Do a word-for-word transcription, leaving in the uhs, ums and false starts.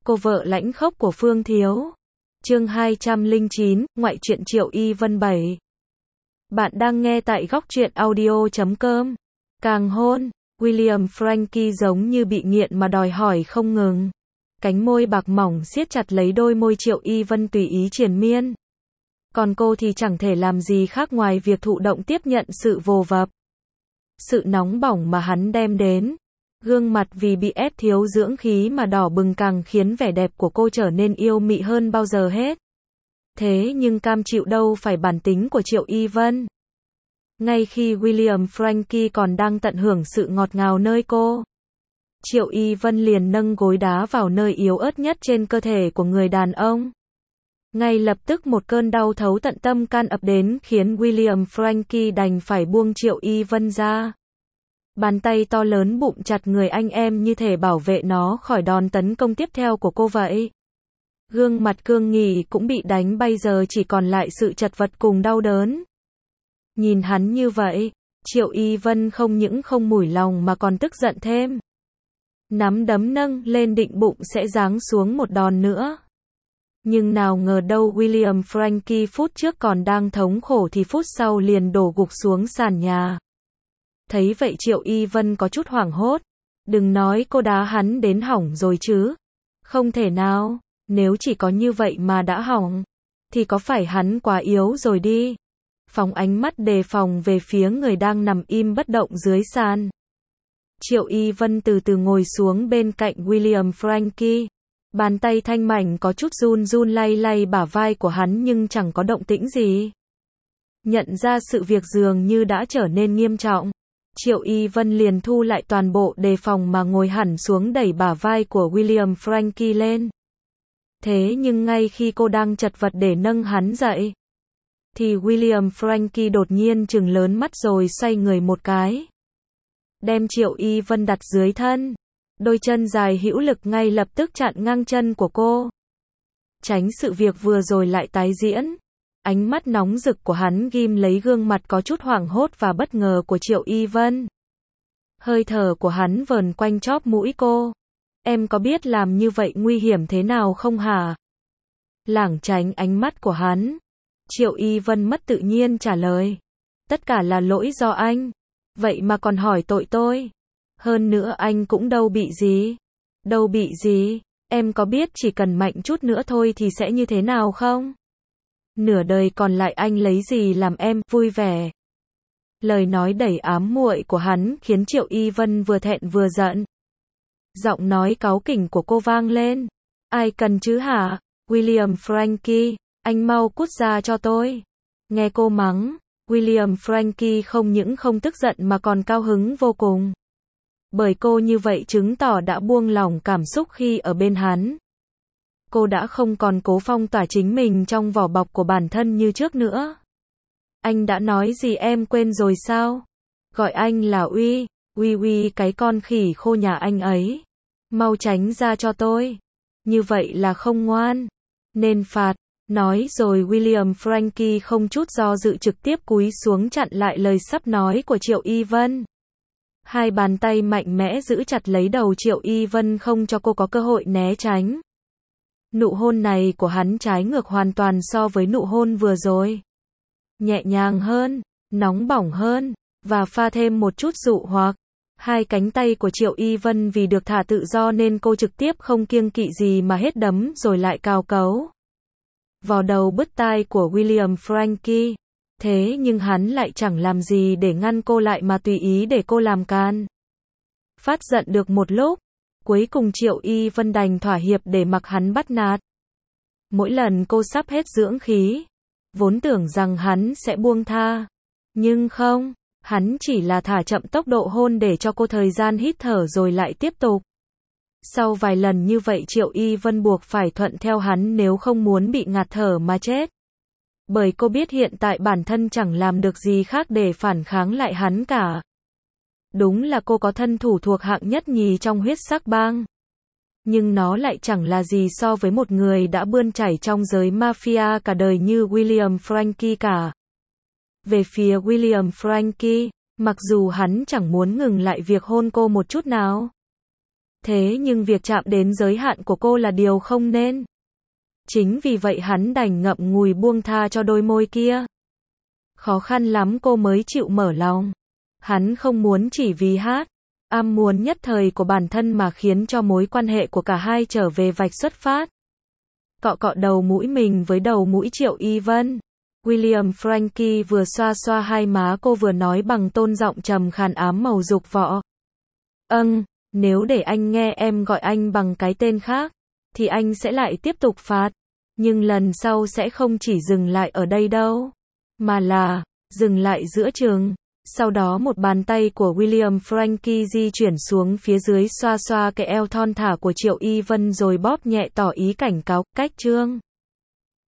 Cô vợ lãnh khốc của Phương Thiếu. Chương hai trăm lẻ chín, ngoại truyện Triệu Y Vân bảy. Bạn đang nghe tại góc truyện audio chấm com. Càng hôn, William Frankie giống như bị nghiện mà đòi hỏi không ngừng. Cánh môi bạc mỏng siết chặt lấy đôi môi Triệu Y Vân tùy ý triền miên. Còn cô thì chẳng thể làm gì khác ngoài việc thụ động tiếp nhận sự vồ vập. Sự nóng bỏng mà hắn đem đến. Gương mặt vì bị ép thiếu dưỡng khí mà đỏ bừng càng khiến vẻ đẹp của cô trở nên yêu mị hơn bao giờ hết. Thế nhưng cam chịu đâu phải bản tính của Triệu Y Vân. Ngay khi William Frankie còn đang tận hưởng sự ngọt ngào nơi cô, Triệu Y Vân liền nâng gối đá vào nơi yếu ớt nhất trên cơ thể của người đàn ông. Ngay lập tức một cơn đau thấu tận tâm can ập đến khiến William Frankie đành phải buông Triệu Y Vân ra. Bàn tay to lớn bụng chặt người anh em như thể bảo vệ nó khỏi đòn tấn công tiếp theo của cô vậy. Gương mặt cương nghị cũng bị đánh bay, giờ chỉ còn lại sự chật vật cùng đau đớn. Nhìn hắn như vậy, Triệu Y Vân không những không mủi lòng mà còn tức giận thêm. Nắm đấm nâng lên định bụng sẽ giáng xuống một đòn nữa. Nhưng nào ngờ đâu William Frankie phút trước còn đang thống khổ thì phút sau liền đổ gục xuống sàn nhà. Thấy vậy Triệu Y Vân có chút hoảng hốt. Đừng nói cô đá hắn đến hỏng rồi chứ. Không thể nào, nếu chỉ có như vậy mà đã hỏng, thì có phải hắn quá yếu rồi đi. Phóng ánh mắt đề phòng về phía người đang nằm im bất động dưới sàn. Triệu Y Vân từ từ ngồi xuống bên cạnh William Frankie. Bàn tay thanh mảnh có chút run run lay lay bả vai của hắn nhưng chẳng có động tĩnh gì. Nhận ra sự việc dường như đã trở nên nghiêm trọng, Triệu Y Vân liền thu lại toàn bộ đề phòng mà ngồi hẳn xuống đẩy bả vai của William Frankie lên. Thế nhưng ngay khi cô đang chật vật để nâng hắn dậy, thì William Frankie đột nhiên trừng lớn mắt rồi xoay người một cái, đem Triệu Y Vân đặt dưới thân. Đôi chân dài hữu lực ngay lập tức chặn ngang chân của cô. Tránh sự việc vừa rồi lại tái diễn. Ánh mắt nóng rực của hắn ghim lấy gương mặt có chút hoảng hốt và bất ngờ của Triệu Y Vân. Hơi thở của hắn vờn quanh chóp mũi cô. Em có biết làm như vậy nguy hiểm thế nào không hả? Lảng tránh ánh mắt của hắn, Triệu Y Vân mất tự nhiên trả lời. Tất cả là lỗi do anh. Vậy mà còn hỏi tội tôi. Hơn nữa anh cũng đâu bị gì. Đâu bị gì, em có biết chỉ cần mạnh chút nữa thôi thì sẽ như thế nào không? Nửa đời còn lại anh lấy gì làm em vui vẻ? Lời nói đầy ám muội của hắn khiến Triệu Y Vân vừa thẹn vừa giận. Giọng nói cáu kỉnh của cô vang lên. Ai cần chứ hả? William Frankie, anh mau cút ra cho tôi. Nghe cô mắng, William Frankie không những không tức giận mà còn cao hứng vô cùng. Bởi cô như vậy chứng tỏ đã buông lỏng cảm xúc khi ở bên hắn. Cô đã không còn cố phong tỏa chính mình trong vỏ bọc của bản thân như trước nữa. Anh đã nói gì em quên rồi sao? Gọi anh là Uy, Uy Uy cái con khỉ khô nhà anh ấy. Mau tránh ra cho tôi. Như vậy là không ngoan. Nên phạt. Nói rồi William Frankie không chút do dự trực tiếp cúi xuống chặn lại lời sắp nói của Triệu Y Vân. Hai bàn tay mạnh mẽ giữ chặt lấy đầu Triệu Y Vân không cho cô có cơ hội né tránh. Nụ hôn này của hắn trái ngược hoàn toàn so với nụ hôn vừa rồi. Nhẹ nhàng hơn, nóng bỏng hơn, và pha thêm một chút dụ hoặc. Hai cánh tay của Triệu Y Vân vì được thả tự do nên cô trực tiếp không kiêng kỵ gì mà hết đấm rồi lại cào cấu vào đầu bứt tai của William Frankie. Thế nhưng hắn lại chẳng làm gì để ngăn cô lại mà tùy ý để cô làm can. Phát giận được một lúc, cuối cùng Triệu Y Vân đành thỏa hiệp để mặc hắn bắt nạt. Mỗi lần cô sắp hết dưỡng khí, vốn tưởng rằng hắn sẽ buông tha. Nhưng không, hắn chỉ là thả chậm tốc độ hôn để cho cô thời gian hít thở rồi lại tiếp tục. Sau vài lần như vậy Triệu Y Vân buộc phải thuận theo hắn nếu không muốn bị ngạt thở mà chết. Bởi cô biết hiện tại bản thân chẳng làm được gì khác để phản kháng lại hắn cả. Đúng là cô có thân thủ thuộc hạng nhất nhì trong huyết sắc bang. Nhưng nó lại chẳng là gì so với một người đã bươn chảy trong giới mafia cả đời như William Frankie cả. Về phía William Frankie, mặc dù hắn chẳng muốn ngừng lại việc hôn cô một chút nào. Thế nhưng việc chạm đến giới hạn của cô là điều không nên. Chính vì vậy hắn đành ngậm ngùi buông tha cho đôi môi kia. Khó khăn lắm cô mới chịu mở lòng. Hắn không muốn chỉ vì hát, am muốn nhất thời của bản thân mà khiến cho mối quan hệ của cả hai trở về vạch xuất phát. Cọ cọ đầu mũi mình với đầu mũi Triệu Y Vân. William Frankie vừa xoa xoa hai má cô vừa nói bằng tôn giọng trầm khàn ám màu dục vọ. Âng, nếu để anh nghe em gọi anh bằng cái tên khác, thì anh sẽ lại tiếp tục phạt. Nhưng lần sau sẽ không chỉ dừng lại ở đây đâu, mà là dừng lại giữa chừng. Sau đó một bàn tay của William Frankie di chuyển xuống phía dưới xoa xoa cái eo thon thả của Triệu Y Vân rồi bóp nhẹ tỏ ý cảnh cáo. Cách chương